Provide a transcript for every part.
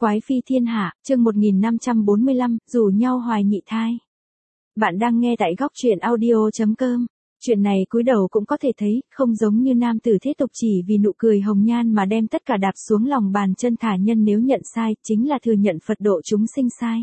Quái phi thiên hạ, chương 1545, rủ nhau hoài nhị thai. Bạn đang nghe tại góc truyện audio.com. Chuyện này cúi đầu cũng có thể thấy, không giống như nam tử thế tục chỉ vì nụ cười hồng nhan mà đem tất cả đạp xuống lòng bàn chân thả nhân nếu nhận sai, chính là thừa nhận Phật độ chúng sinh sai.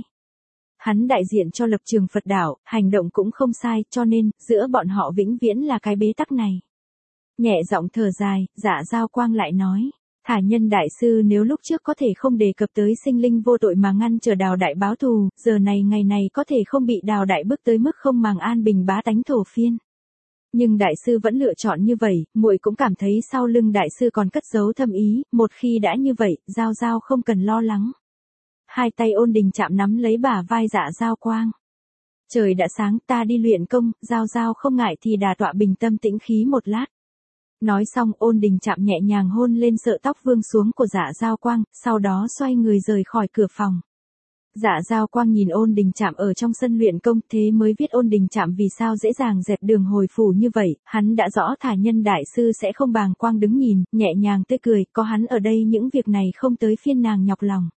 Hắn đại diện cho lập trường Phật đạo, hành động cũng không sai, cho nên, giữa bọn họ vĩnh viễn là cái bế tắc này. Nhẹ giọng thở dài, Dạ Giao Quang lại nói. Thả nhân đại sư nếu lúc trước có thể không đề cập tới sinh linh vô tội mà ngăn chờ Đào đại báo thù, giờ này ngày này có thể không bị Đào đại bức tới mức không màng an bình bá tánh thổ phiên. Nhưng đại sư vẫn lựa chọn như vậy, muội cũng cảm thấy sau lưng đại sư còn cất giấu thâm ý, một khi đã như vậy, Giao Giao không cần lo lắng. Hai tay Ôn Đình chạm nắm lấy bả vai Dạ Giao Quang. Trời đã sáng, ta đi luyện công, Giao Giao không ngại thì đà tọa bình tâm tĩnh khí một lát. Nói xong Ôn Đình chạm nhẹ nhàng hôn lên sợi tóc vương xuống của Dạ Giao Quang, sau đó xoay người rời khỏi cửa phòng. Dạ Giao Quang nhìn Ôn Đình chạm ở trong sân luyện công, thế mới biết Ôn Đình chạm vì sao dễ dàng dẹp đường hồi phủ như vậy, hắn đã rõ thả nhân đại sư sẽ không bàng quang đứng nhìn, nhẹ nhàng tươi cười, có hắn ở đây những việc này không tới phiên nàng nhọc lòng.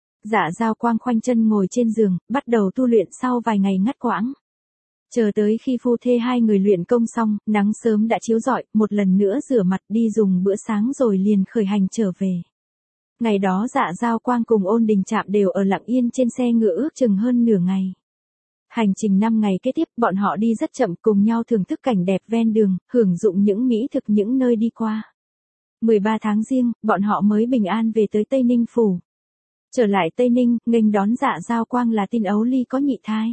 Dạ Giao Quang khoanh chân ngồi trên giường, bắt đầu tu luyện sau vài ngày ngắt quãng. Chờ tới khi phu thê hai người luyện công xong, nắng sớm đã chiếu rọi, một lần nữa rửa mặt đi dùng bữa sáng rồi liền khởi hành trở về. Ngày đó Dạ Giao Quang cùng Ôn Đình chạm đều ở lặng yên trên xe ngựa ước chừng hơn nửa ngày. Hành trình 5 ngày kế tiếp bọn họ đi rất chậm cùng nhau thưởng thức cảnh đẹp ven đường, hưởng dụng những mỹ thực những nơi đi qua. 13 tháng Giêng, bọn họ mới bình an về tới Tây Ninh Phủ. Trở lại Tây Ninh, nghênh đón Dạ Giao Quang là tin Ấu Ly có nhị thai.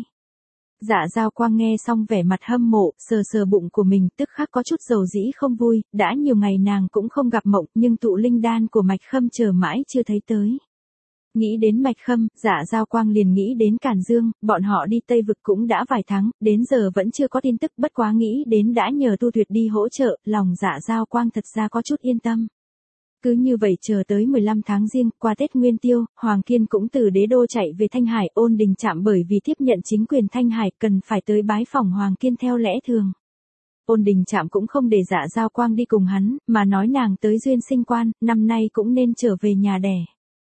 Dạ Giao Quang nghe xong vẻ mặt hâm mộ, sờ sờ bụng của mình tức khắc có chút dầu dĩ không vui, đã nhiều ngày nàng cũng không gặp mộng nhưng tụ linh đan của Mạch Khâm chờ mãi chưa thấy tới. Nghĩ đến Mạch Khâm, Dạ Giao Quang liền nghĩ đến Càn Dương, bọn họ đi Tây Vực cũng đã vài tháng, đến giờ vẫn chưa có tin tức bất quá nghĩ đến đã nhờ Tu Tuyệt đi hỗ trợ, lòng Dạ Giao Quang thật ra có chút yên tâm. Cứ như vậy chờ tới 15 tháng Giêng, qua Tết Nguyên Tiêu, Hoàng Kiên cũng từ Đế Đô chạy về Thanh Hải, Ôn Đình chạm bởi vì tiếp nhận chính quyền Thanh Hải cần phải tới bái phỏng Hoàng Kiên theo lẽ thường. Ôn Đình chạm cũng không để Dạ Giao Quang đi cùng hắn, mà nói nàng tới duyên sinh quan, năm nay cũng nên trở về nhà đẻ.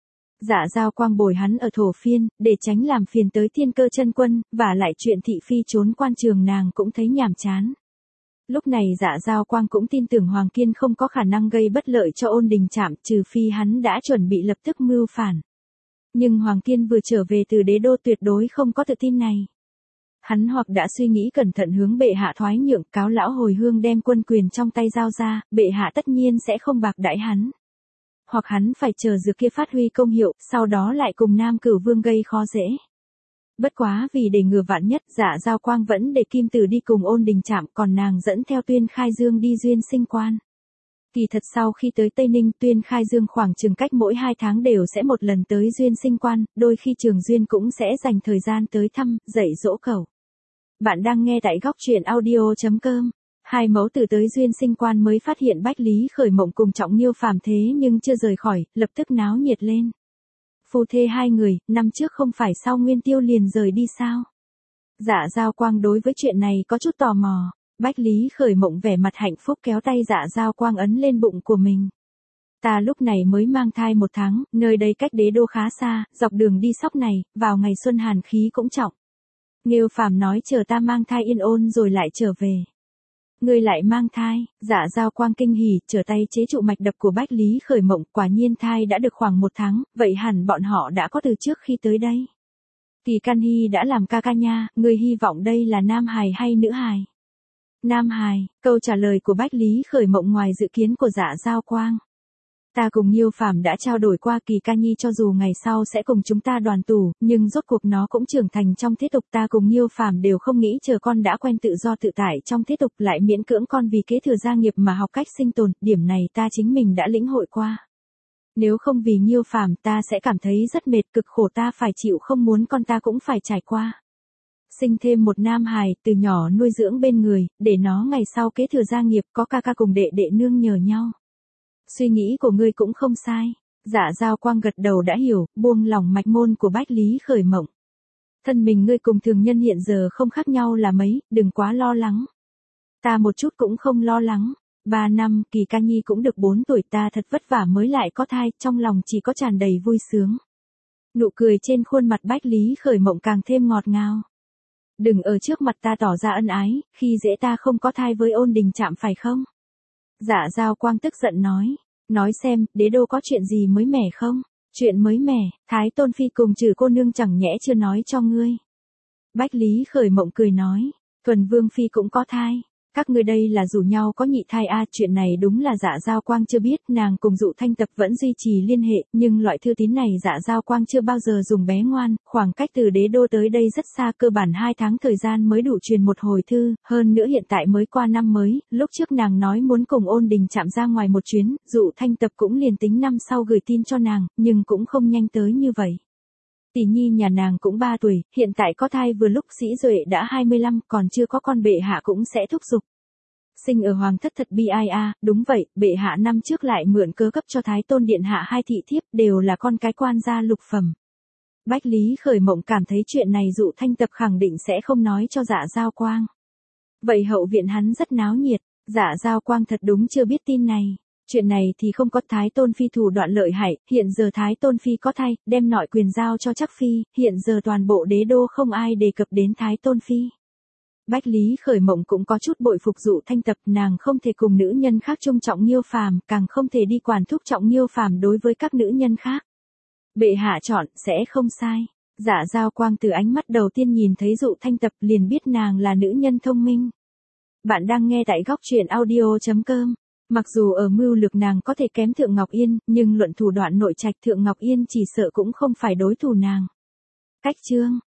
Dạ Giao Quang bồi hắn ở thổ phiên, để tránh làm phiền tới Thiên Cơ Chân Quân, và lại chuyện thị phi trốn quan trường nàng cũng thấy nhàm chán. Lúc này Dạ Giao Quang cũng tin tưởng Hoàng Kiên không có khả năng gây bất lợi cho Ôn Đình chạm, trừ phi hắn đã chuẩn bị lập tức mưu phản. Nhưng Hoàng Kiên vừa trở về từ Đế Đô tuyệt đối không có tự tin này. Hắn hoặc đã suy nghĩ cẩn thận hướng bệ hạ thoái nhượng, cáo lão hồi hương đem quân quyền trong tay giao ra, bệ hạ tất nhiên sẽ không bạc đãi hắn. Hoặc hắn phải chờ dược kia phát huy công hiệu, sau đó lại cùng Nam Cửu Vương gây khó dễ. Bất quá vì để ngừa vạn nhất, Dạ Giao Quang vẫn để Kim Tử đi cùng Ôn Đình chạm, còn nàng dẫn theo Tuyên Khai Dương đi duyên sinh quan. Kỳ thật sau khi tới Tây Ninh, Tuyên Khai Dương khoảng chừng cách mỗi 2 tháng đều sẽ một lần tới duyên sinh quan, đôi khi Trường Duyên cũng sẽ dành thời gian tới thăm, dạy dỗ cậu. Bạn đang nghe tại góc truyện audio.com. Hai mẫu tử tới duyên sinh quan mới phát hiện Bách Lý Khởi Mộng cùng Trọng Nghiêu phàm thế nhưng chưa rời khỏi, lập tức náo nhiệt lên. Phu thê hai người, năm trước không phải sau Nguyên Tiêu liền rời đi sao? Dạ Giao Quang đối với chuyện này có chút tò mò. Bách Lý Khởi Mộng vẻ mặt hạnh phúc kéo tay Dạ Giao Quang ấn lên bụng của mình. Ta lúc này mới mang thai 1 tháng, nơi đây cách Đế Đô khá xa, dọc đường đi sóc này, vào ngày xuân hàn khí cũng trọng. Nghiêu phàm nói chờ ta mang thai yên ôn rồi lại trở về. Ngươi lại mang thai, Dạ Giao Quang kinh hỉ, trở tay chế trụ mạch đập của Bách Lý Khởi Mộng, quả nhiên thai đã được khoảng 1 tháng, vậy hẳn bọn họ đã có từ trước khi tới đây. Kỳ Can Hy đã làm ca ca nha, ngươi hy vọng đây là nam hài hay nữ hài? Nam hài, câu trả lời của Bách Lý Khởi Mộng ngoài dự kiến của Dạ Giao Quang. Ta cùng Nghiêu phàm đã trao đổi qua, Kỳ Ca Nhi cho dù ngày sau sẽ cùng chúng ta đoàn tù, nhưng rốt cuộc nó cũng trưởng thành trong thế tục, ta cùng Nghiêu phàm đều không nghĩ chờ con đã quen tự do tự tại trong thế tục lại miễn cưỡng con vì kế thừa gia nghiệp mà học cách sinh tồn, điểm này ta chính mình đã lĩnh hội qua. Nếu không vì Nghiêu phàm ta sẽ cảm thấy rất mệt, cực khổ ta phải chịu, không muốn con ta cũng phải trải qua. Sinh thêm một nam hài, từ nhỏ nuôi dưỡng bên người, để nó ngày sau kế thừa gia nghiệp, có ca ca cùng đệ đệ nương nhờ nhau. Suy nghĩ của ngươi cũng không sai. Dạ Giao Quang gật đầu đã hiểu, buông lỏng mạch môn của Bách Lý Khởi Mộng. Thân mình ngươi cùng thường nhân hiện giờ không khác nhau là mấy, đừng quá lo lắng. Ta một chút cũng không lo lắng. 3 năm, Kỳ Ca Nhi cũng được 4 tuổi, ta thật vất vả mới lại có thai, trong lòng chỉ có tràn đầy vui sướng. Nụ cười trên khuôn mặt Bách Lý Khởi Mộng càng thêm ngọt ngào. Đừng ở trước mặt ta tỏ ra ân ái, khi dễ ta không có thai với Ôn Đình Trạm phải không? Dạ Giao Quang tức giận nói. Nói xem, đế đô có chuyện gì mới mẻ không? Chuyện mới mẻ, Thái Tôn Phi cùng Trừ cô nương chẳng nhẽ chưa nói cho ngươi. Bách Lý Khởi Mộng cười nói. Thuần Vương Phi cũng có thai. Các ngươi đây là rủ nhau có nhị thai a, chuyện này đúng là Dạ Giao Quang chưa biết, nàng cùng Dụ Thanh Tập vẫn duy trì liên hệ, nhưng loại thư tín này Dạ Giao Quang chưa bao giờ dùng bé ngoan, khoảng cách từ đế đô tới đây rất xa, cơ bản 2 tháng thời gian mới đủ truyền một hồi thư, hơn nữa hiện tại mới qua năm mới, lúc trước nàng nói muốn cùng Ôn Đình Trạm ra ngoài một chuyến, Dụ Thanh Tập cũng liền tính năm sau gửi tin cho nàng, nhưng cũng không nhanh tới như vậy. Tỷ nhi nhà nàng cũng 3 tuổi, hiện tại có thai vừa lúc Sĩ Duệ đã 25, còn chưa có con, bệ hạ cũng sẽ thúc giục. Sinh ở hoàng thất thật bi ai a, đúng vậy, bệ hạ năm trước lại mượn cớ cấp cho Thái Tôn điện hạ 2 thị thiếp, đều là con cái quan gia lục phẩm. Bách Lý Khởi Mộng cảm thấy chuyện này Dụ Thanh Tập khẳng định sẽ không nói cho Dạ Giao Quang. Vậy hậu viện hắn rất náo nhiệt, Dạ Giao Quang thật đúng chưa biết tin này. Chuyện này thì không có, Thái Tôn Phi thủ đoạn lợi hại, hiện giờ Thái Tôn Phi có thai, đem nội quyền giao cho Trắc Phi, hiện giờ toàn bộ đế đô không ai đề cập đến Thái Tôn Phi. Bách Lý Khởi Mộng cũng có chút bội phục Dụ Thanh Tập, nàng không thể cùng nữ nhân khác trung trọng Nghiêu Phàm, càng không thể đi quản thúc trọng Nghiêu Phàm đối với các nữ nhân khác. Bệ hạ chọn, sẽ không sai. Dạ Giao Quang từ ánh mắt đầu tiên nhìn thấy Dụ Thanh Tập liền biết nàng là nữ nhân thông minh. Bạn đang nghe tại góc truyện audio.com. Mặc dù ở mưu lược nàng có thể kém Thượng Ngọc Yên, nhưng luận thủ đoạn nội trạch Thượng Ngọc Yên chỉ sợ cũng không phải đối thủ nàng. Cách chương